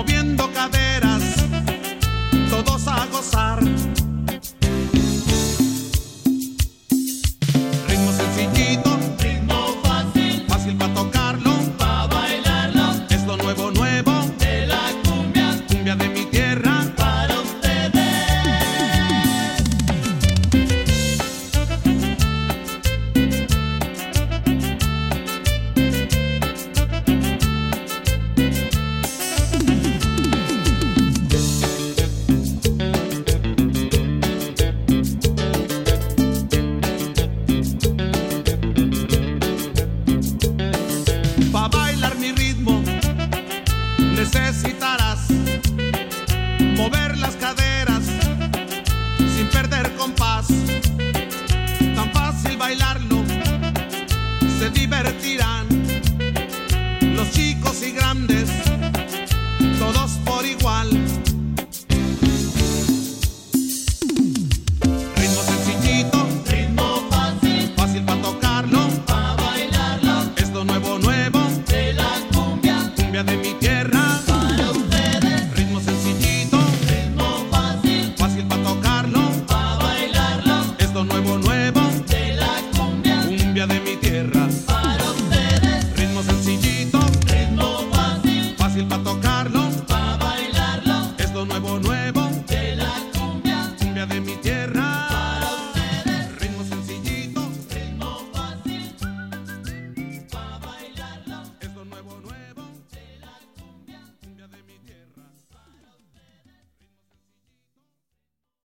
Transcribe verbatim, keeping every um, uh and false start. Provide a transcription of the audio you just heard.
moviendo caderas, todos a gozar. Ritmo sencillito, ritmo fácil, fácil para tocarlo, pa' bailarlo, es lo nuevo nuevo de la cumbia, cumbia de mi tierra. para ustedes. Pa' bailar mi ritmo necesitarás mover las caderas sin perder compás. Tan fácil bailarlo, se divertirán.